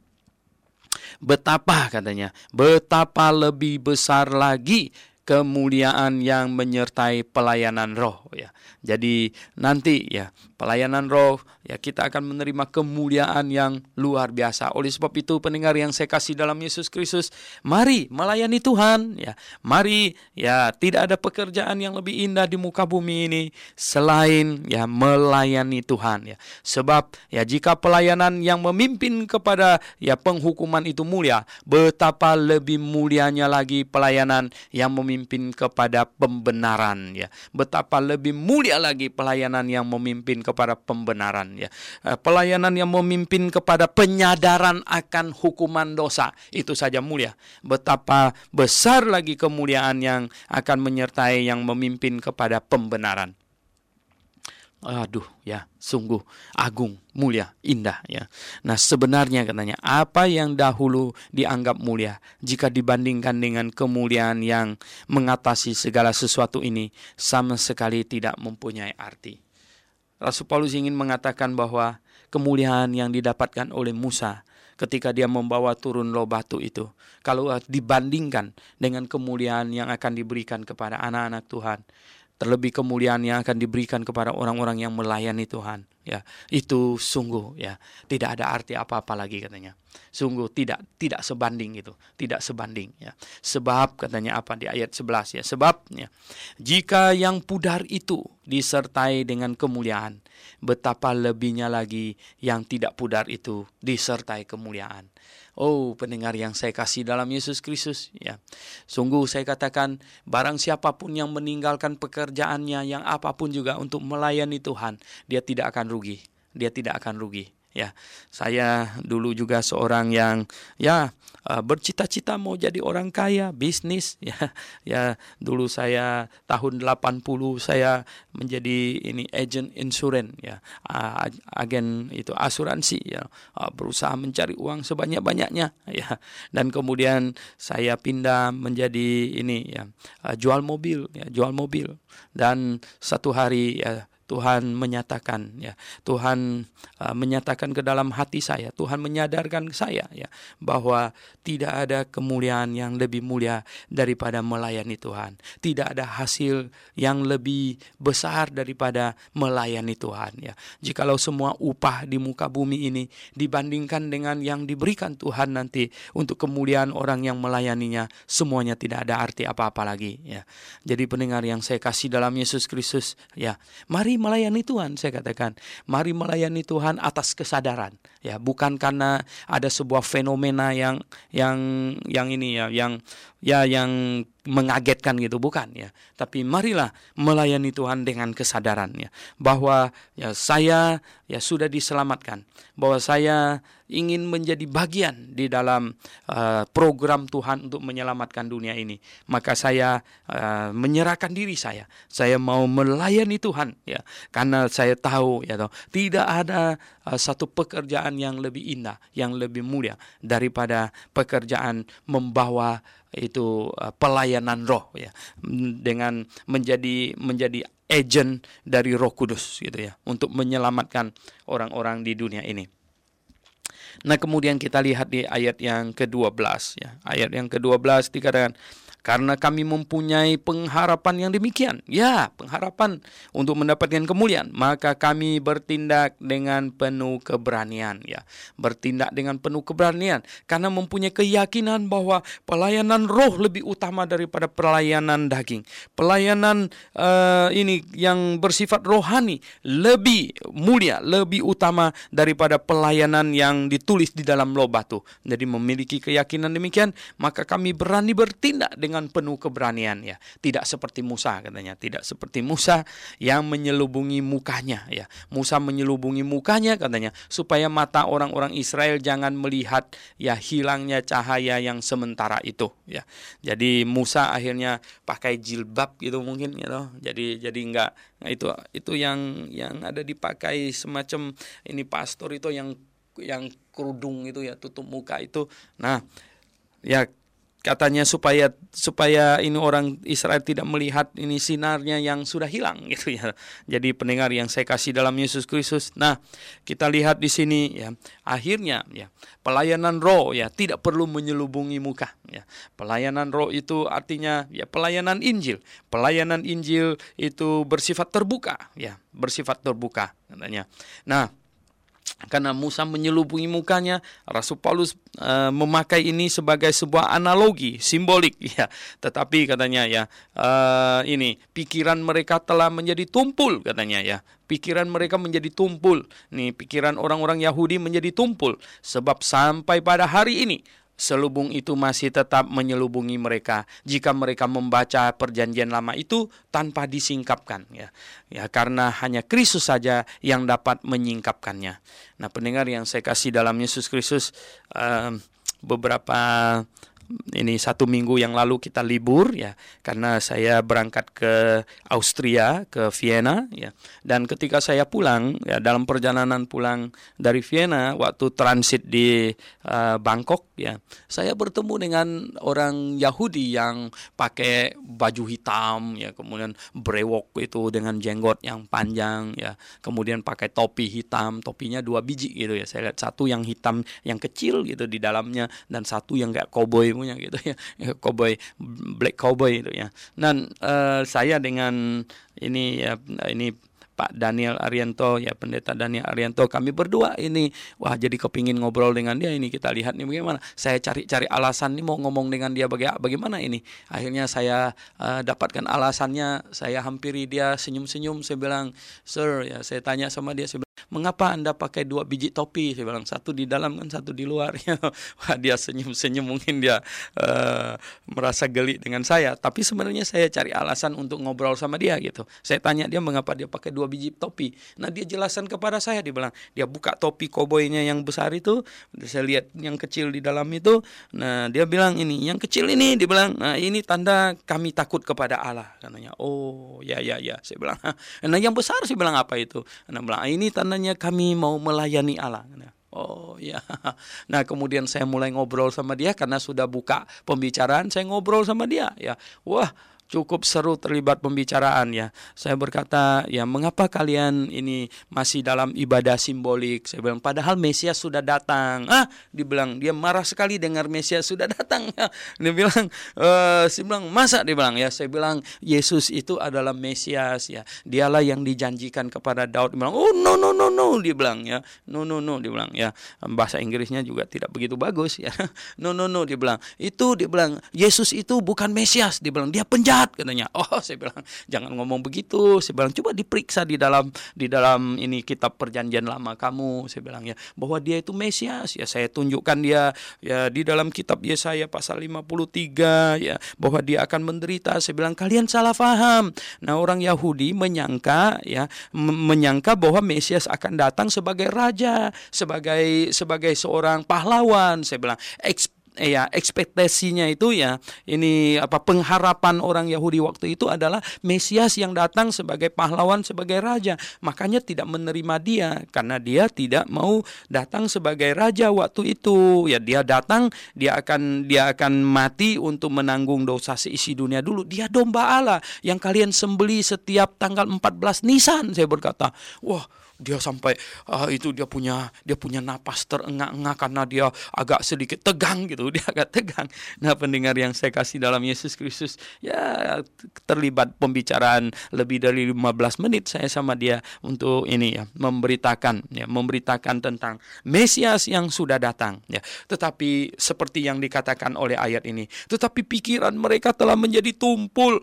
betapa lebih besar lagi kemuliaan yang menyertai pelayanan roh ya. Jadi nanti ya pelayanan roh, ya kita akan menerima kemuliaan yang luar biasa. Oleh sebab itu pendengar yang saya kasih dalam Yesus Kristus, mari melayani Tuhan, ya. Mari, ya, tidak ada pekerjaan yang lebih indah di muka bumi ini selain, ya, melayani Tuhan, ya. Sebab, ya, jika pelayanan yang memimpin kepada, ya, penghukuman itu mulia, betapa lebih mulianya lagi pelayanan yang memimpin kepada pembenaran, ya. Betapa lebih mulia lagi pelayanan yang memimpin kepada pembenaran, ya. Pelayanan yang memimpin kepada penyadaran akan hukuman dosa, itu saja mulia. Betapa besar lagi kemuliaan yang akan menyertai yang memimpin kepada pembenaran. Aduh, ya, sungguh agung, mulia, indah, ya. Nah, sebenarnya katanya apa yang dahulu dianggap mulia, jika dibandingkan dengan kemuliaan yang mengatasi segala sesuatu ini, sama sekali tidak mempunyai arti. Rasul Paulus ingin mengatakan bahwa kemuliaan yang didapatkan oleh Musa ketika dia membawa turun loh batu itu, kalau dibandingkan dengan kemuliaan yang akan diberikan kepada anak-anak Tuhan, terlebih kemuliaan yang akan diberikan kepada orang-orang yang melayani Tuhan, ya, itu sungguh, ya, tidak ada arti apa-apa lagi katanya. Sungguh tidak sebanding itu, tidak sebanding, ya. Sebab katanya apa di ayat 11, ya, sebabnya jika yang pudar itu disertai dengan kemuliaan, betapa lebihnya lagi yang tidak pudar itu disertai kemuliaan. Oh, pendengar yang saya kasih dalam Yesus Kristus, ya. Sungguh saya katakan, barang siapapun yang meninggalkan pekerjaannya yang apapun juga untuk melayani Tuhan, dia tidak akan rugi. Dia tidak akan rugi. Ya, saya dulu juga seorang yang, ya, bercita-cita mau jadi orang kaya, bisnis, ya. Ya, dulu saya tahun 80 saya menjadi agent insurance, ya, agen itu asuransi, ya, berusaha mencari uang sebanyak-banyaknya, ya. Dan kemudian saya pindah menjadi jual mobil, ya, jual mobil. Dan satu hari, ya, Tuhan menyatakan, ya, Tuhan menyatakan ke dalam hati saya, Tuhan menyadarkan saya, ya, bahwa tidak ada kemuliaan yang lebih mulia daripada melayani Tuhan. Tidak ada hasil yang lebih besar daripada melayani Tuhan, ya. Jikalau semua upah di muka bumi ini dibandingkan dengan yang diberikan Tuhan nanti untuk kemuliaan orang yang melayaninya, semuanya tidak ada arti apa-apa lagi, ya. Jadi pendengar yang saya kasih dalam Yesus Kristus, ya, mari melayani Tuhan, saya katakan. Mari melayani Tuhan atas kesadaran, ya, bukan karena ada sebuah fenomena yang mengagetkan gitu, bukan, ya. Tapi marilah melayani Tuhan dengan kesadaran, ya, bahwa, ya, saya, ya, sudah diselamatkan, bahwa saya ingin menjadi bagian di dalam program Tuhan untuk menyelamatkan dunia ini. Maka saya menyerahkan diri saya mau melayani Tuhan, ya, karena saya tahu, ya, tidak ada satu pekerjaan yang lebih indah, yang lebih mulia daripada pekerjaan membawa itu pelayanan roh, ya, dengan menjadi agent dari Roh Kudus, gitu, ya, untuk menyelamatkan orang-orang di dunia ini. Nah, kemudian kita lihat di ayat yang ke-12, ya. Ayat yang ke-12 dikatakan, karena kami mempunyai pengharapan yang demikian, ya, pengharapan untuk mendapatkan kemuliaan, maka kami bertindak dengan penuh keberanian, ya. Bertindak dengan penuh keberanian karena mempunyai keyakinan bahwa pelayanan roh lebih utama daripada pelayanan daging. Pelayanan ini yang bersifat rohani lebih mulia, lebih utama daripada pelayanan yang ditulis di dalam loh batu. Jadi memiliki keyakinan demikian, maka kami berani bertindak dengan penuh keberanian, ya. Tidak seperti Musa, katanya, tidak seperti Musa yang menyelubungi mukanya, ya. Musa menyelubungi mukanya, katanya, supaya mata orang-orang Israel jangan melihat, ya, hilangnya cahaya yang sementara itu, ya. Jadi Musa akhirnya pakai jilbab gitu mungkin, gitu. Jadi enggak, nah, itu yang ada dipakai semacam ini pastor itu yang kerudung itu, ya, tutup muka itu. Nah, ya, katanya supaya ini orang Israel tidak melihat ini sinarnya yang sudah hilang gitu ya. Jadi pendengar yang saya kasih dalam Yesus Kristus. Nah, kita lihat di sini ya, akhirnya ya, pelayanan roh ya tidak perlu menyelubungi muka ya. Pelayanan roh itu artinya ya pelayanan Injil. Pelayanan Injil itu bersifat terbuka ya, bersifat terbuka katanya. Nah, karena Musa menyelubungi mukanya, Rasul Paulus memakai ini sebagai sebuah analogi, simbolik ya. Tetapi katanya ya, ini pikiran mereka telah menjadi tumpul katanya ya. Pikiran mereka menjadi tumpul. Nih, pikiran orang-orang Yahudi menjadi tumpul. Sebab sampai pada hari ini selubung itu masih tetap menyelubungi mereka jika mereka membaca perjanjian lama itu tanpa disingkapkan ya. Ya, karena hanya Kristus saja yang dapat menyingkapkannya. Nah, pendengar yang saya kasih dalam Yesus Kristus, beberapa ini 1 minggu yang lalu kita libur ya, karena saya berangkat ke Austria, ke Vienna ya. Dan ketika saya pulang ya, dalam perjalanan pulang dari Vienna, waktu transit di Bangkok ya, saya bertemu dengan orang Yahudi yang pakai baju hitam ya, kemudian brewok itu dengan jenggot yang panjang ya, kemudian pakai topi hitam, topinya 2 biji gitu ya. Saya lihat satu yang hitam yang kecil gitu di dalamnya, dan satu yang kayak cowboy punya gitu ya, cowboy, black cowboy itu ya. Dan saya dengan ini ya, ini Pak Daniel Arianto ya, pendeta Daniel Arianto, kami berdua ini wah jadi kepingin ngobrol dengan dia. Ini kita lihat nih bagaimana. Saya cari alasan nih mau ngomong dengan dia bagaimana ini. Akhirnya saya dapatkan alasannya. Saya hampiri dia, senyum-senyum. Saya bilang, "Sir," ya, saya tanya sama dia, saya bilang, "Mengapa Anda pakai 2 biji topi?" Saya bilang, "Satu di dalam kan, satu di luar." Wah, dia senyum-senyum, mungkin dia merasa geli dengan saya. Tapi sebenarnya saya cari alasan untuk ngobrol sama dia gitu. Saya tanya dia mengapa dia pakai 2 biji topi. Nah, dia jelaskan kepada saya, dia bilang, dia buka topi koboynya yang besar itu, saya lihat yang kecil di dalam itu. Nah, dia bilang ini, yang kecil ini, dia bilang, nah ini tanda kami takut kepada Allah katanya. Oh, ya. Saya bilang, nah yang besar saya bilang apa itu? Nah, bilang ini tandanya kami mau melayani Allah. Oh ya. Nah, kemudian saya mulai ngobrol sama dia karena sudah buka pembicaraan, saya ngobrol sama dia ya. Wah, cukup seru terlibat pembicaraan ya. Saya berkata, ya mengapa kalian ini masih dalam ibadah simbolik? Saya bilang, padahal Mesias sudah datang. Dibilang, dia marah sekali dengar Mesias sudah datang. Ya. Dia bilang, saya bilang, masa? Dia bilang, ya saya bilang, Yesus itu adalah Mesias ya. Dialah yang dijanjikan kepada Daud. Dia bilang, oh no. Dia bilang ya, no. Dia bilang ya, bahasa Inggrisnya juga tidak begitu bagus ya. No. Dia bilang, dia bilang, Yesus itu bukan Mesias. Dia bilang, dia penjahat katanya. Oh, saya bilang jangan ngomong begitu. Saya bilang coba diperiksa di dalam ini kitab perjanjian lama kamu. Saya bilang ya bahwa dia itu Mesias. Ya, saya tunjukkan dia ya di dalam kitab Yesaya pasal 53 ya bahwa dia akan menderita. Saya bilang kalian salah paham. Nah, orang Yahudi menyangka bahwa Mesias akan datang sebagai raja, sebagai seorang pahlawan. Saya bilang ekspektasinya itu ya, ini pengharapan orang Yahudi waktu itu adalah Mesias yang datang sebagai pahlawan, sebagai raja. Makanya tidak menerima dia karena dia tidak mau datang sebagai raja waktu itu. Ya, dia datang, dia akan mati untuk menanggung dosa seisi dunia dulu. Dia domba Allah yang kalian sembeli setiap tanggal 14 Nisan. Saya berkata, wah, dia sampai dia punya napas terengah-engah karena dia agak sedikit tegang gitu, dia agak tegang. Nah, pendengar yang saya kasih dalam Yesus Kristus, ya terlibat pembicaraan lebih dari 15 menit saya sama dia untuk ini ya memberitakan tentang Mesias yang sudah datang ya. Tetapi seperti yang dikatakan oleh ayat ini, tetapi pikiran mereka telah menjadi tumpul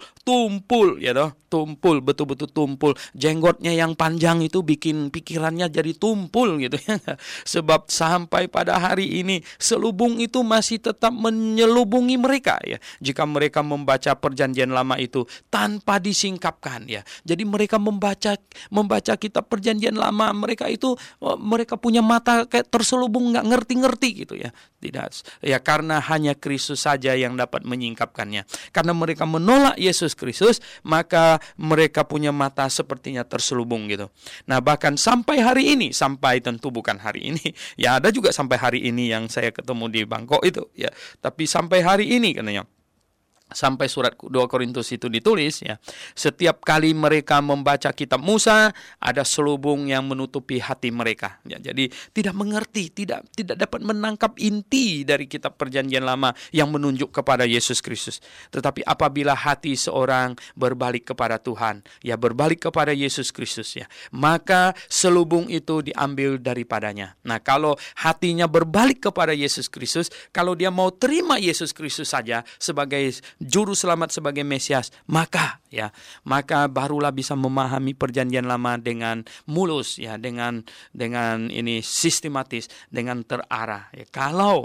ya toh, tumpul, betul-betul tumpul. Jenggotnya yang panjang itu bikin pikirannya jadi tumpul gitu ya. Sebab sampai pada hari ini selubung itu masih tetap menyelubungi mereka ya. Jika mereka membaca perjanjian lama itu tanpa disingkapkan ya. Jadi mereka membaca kitab perjanjian lama, mereka punya mata kayak terselubung, nggak ngerti-ngerti gitu ya. Tidak ya, karena hanya Kristus saja yang dapat menyingkapkannya. Karena mereka menolak Yesus Kristus, maka mereka punya mata sepertinya terselubung gitu. Nah, bahkan Dan sampai hari ini, sampai tentu bukan hari ini, ya ada juga sampai hari ini yang saya ketemu di Bangkok itu, ya. Tapi sampai hari ini katanya, sampai surat 2 Korintus itu ditulis, ya, setiap kali mereka membaca kitab Musa, ada selubung yang menutupi hati mereka, ya. Jadi tidak mengerti, tidak dapat menangkap inti dari kitab Perjanjian Lama yang menunjuk kepada Yesus Kristus. Tetapi apabila hati seorang berbalik kepada Tuhan, ya, berbalik kepada Yesus Kristus, ya, maka selubung itu diambil daripadanya. Nah, kalau hatinya berbalik kepada Yesus Kristus, kalau dia mau terima Yesus Kristus saja sebagai Juru Selamat, sebagai Mesias, maka barulah bisa memahami Perjanjian Lama dengan mulus, ya, dengan ini sistematis, dengan terarah. Ya, kalau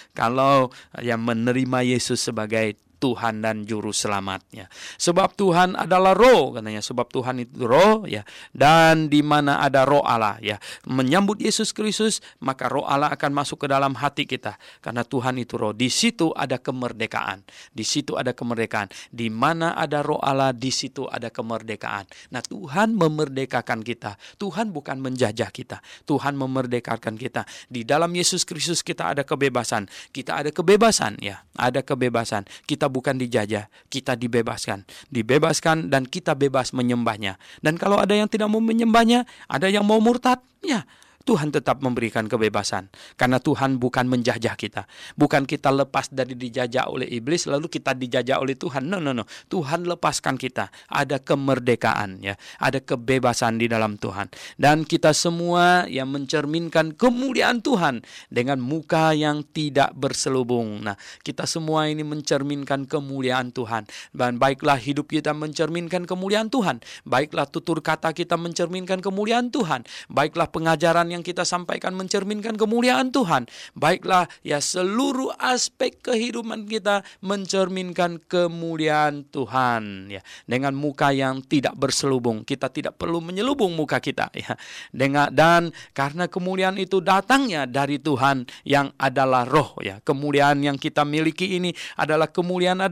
menerima Yesus sebagai Tuhan dan Juru Selamatnya. Sebab Tuhan adalah Roh, katanya. Sebab Tuhan itu Roh, ya. Dan di mana ada Roh Allah, ya, menyambut Yesus Kristus, maka Roh Allah akan masuk ke dalam hati kita. Karena Tuhan itu Roh. Di situ ada kemerdekaan. Di situ ada kemerdekaan. Di mana ada Roh Allah, di situ ada kemerdekaan. Nah, Tuhan memerdekakan kita. Tuhan bukan menjajah kita. Tuhan memerdekakan kita. Di dalam Yesus Kristus kita ada kebebasan. Kita ada kebebasan, ya. Ada kebebasan. Kita bukan dijajah, kita dibebaskan dan kita bebas menyembahnya. Dan kalau ada yang tidak mau menyembahnya, ada yang mau murtad, ya, Tuhan tetap memberikan kebebasan. Karena Tuhan bukan menjajah kita. Bukan kita lepas dari dijajah oleh iblis lalu kita dijajah oleh Tuhan. No. Tuhan lepaskan kita. Ada kemerdekaan, ya. Ada kebebasan di dalam Tuhan. Dan kita semua yang mencerminkan kemuliaan Tuhan dengan muka yang tidak berselubung. Nah, kita semua ini mencerminkan kemuliaan Tuhan. Dan baiklah hidup kita mencerminkan kemuliaan Tuhan. Baiklah tutur kata kita mencerminkan kemuliaan Tuhan. Baiklah pengajaran yang kita sampaikan mencerminkan kemuliaan Tuhan. Baiklah, ya, seluruh aspek kehidupan kita mencerminkan kemuliaan Tuhan, ya. Dengan muka yang tidak berselubung. Kita tidak perlu menyelubung muka kita, ya. Dan karena kemuliaan itu datangnya dari Tuhan yang adalah Roh, ya. Kemuliaan yang kita miliki ini adalah kemuliaan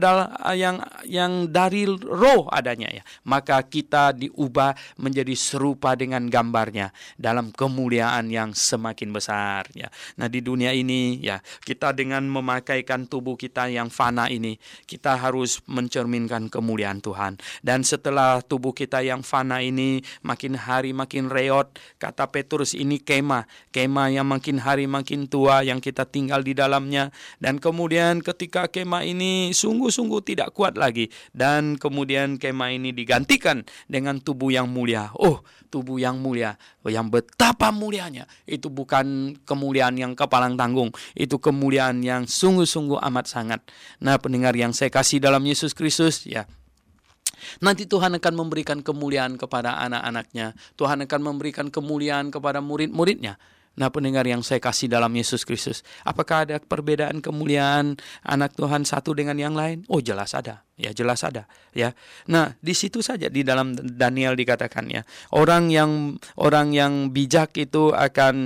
yang dari Roh adanya, ya. Maka kita diubah menjadi serupa dengan gambarnya dalam kemuliaan yang semakin besar, ya. Nah, di dunia ini, ya, kita dengan memakaikan tubuh kita yang fana ini, kita harus mencerminkan kemuliaan Tuhan. Dan setelah tubuh kita yang fana ini makin hari makin reot, kata Petrus, ini kemah yang makin hari makin tua yang kita tinggal di dalamnya. Dan kemudian ketika kemah ini sungguh-sungguh tidak kuat lagi, dan kemudian kemah ini digantikan dengan tubuh yang mulia. Oh, tubuh yang mulia, yang betapa mulianya. Itu bukan kemuliaan yang kepalang tanggung, itu kemuliaan yang sungguh-sungguh amat sangat. Nah, pendengar yang saya kasih dalam Yesus Kristus, ya, nanti Tuhan akan memberikan kemuliaan kepada anak-anaknya. Tuhan akan memberikan kemuliaan kepada murid-muridnya. Nah, pendengar yang saya kasih dalam Yesus Kristus, apakah ada perbedaan kemuliaan anak Tuhan satu dengan yang lain? Oh, jelas ada. Ya, jelas ada, ya. Nah, di situ saja di dalam Daniel dikatakan, ya, orang yang bijak itu akan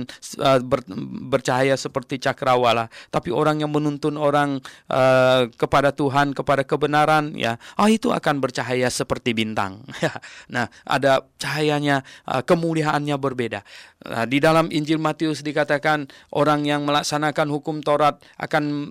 bercahaya seperti cakrawala, tapi orang yang menuntun orang kepada Tuhan, kepada kebenaran, ya, itu akan bercahaya seperti bintang. Nah, ada cahayanya, kemuliaannya berbeda. Di dalam Injil Matius dikatakan orang yang melaksanakan hukum Taurat akan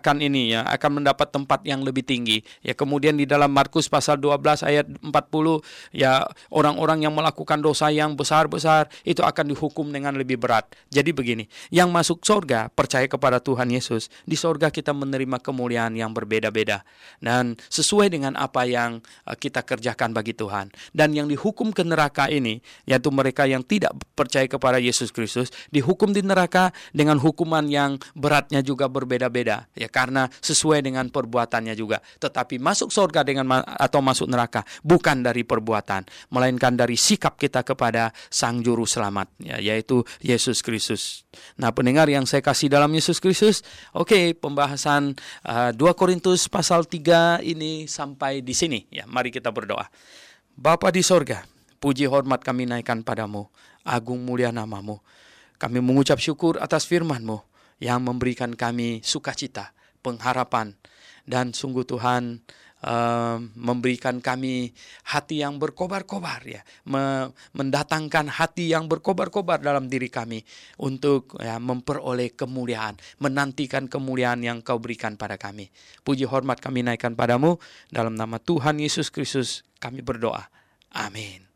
mendapat tempat yang lebih tinggi. Ya, kemudian di dalam Markus pasal 12 ayat 40, ya, orang-orang yang melakukan dosa yang besar-besar itu akan dihukum dengan lebih berat. Jadi begini, yang masuk surga percaya kepada Tuhan Yesus, di surga kita menerima kemuliaan yang berbeda-beda dan sesuai dengan apa yang kita kerjakan bagi Tuhan. Dan yang dihukum ke neraka ini, yaitu mereka yang tidak percaya kepada Yesus Kristus, dihukum di neraka dengan hukuman yang beratnya juga berbeda-beda, ya, karena sesuai dengan perbuatannya juga. Tetapi masuk surga atau masuk neraka bukan dari perbuatan, melainkan dari sikap kita kepada Sang Juru Selamat, ya, yaitu Yesus Kristus. Nah, pendengar yang saya kasih dalam Yesus Kristus, oke, pembahasan 2 Korintus pasal 3 ini sampai di sini, ya. Mari kita berdoa. Bapa di sorga, puji hormat kami naikkan padamu, agung mulia namamu. Kami mengucap syukur atas firman-Mu yang memberikan kami sukacita, pengharapan, dan sungguh Tuhan, memberikan kami hati yang berkobar-kobar ya, mendatangkan hati yang berkobar-kobar dalam diri kami untuk ya, memperoleh kemuliaan, menantikan kemuliaan yang Kau berikan pada kami. Puji hormat kami naikkan padamu, dalam nama Tuhan Yesus Kristus kami berdoa. Amin.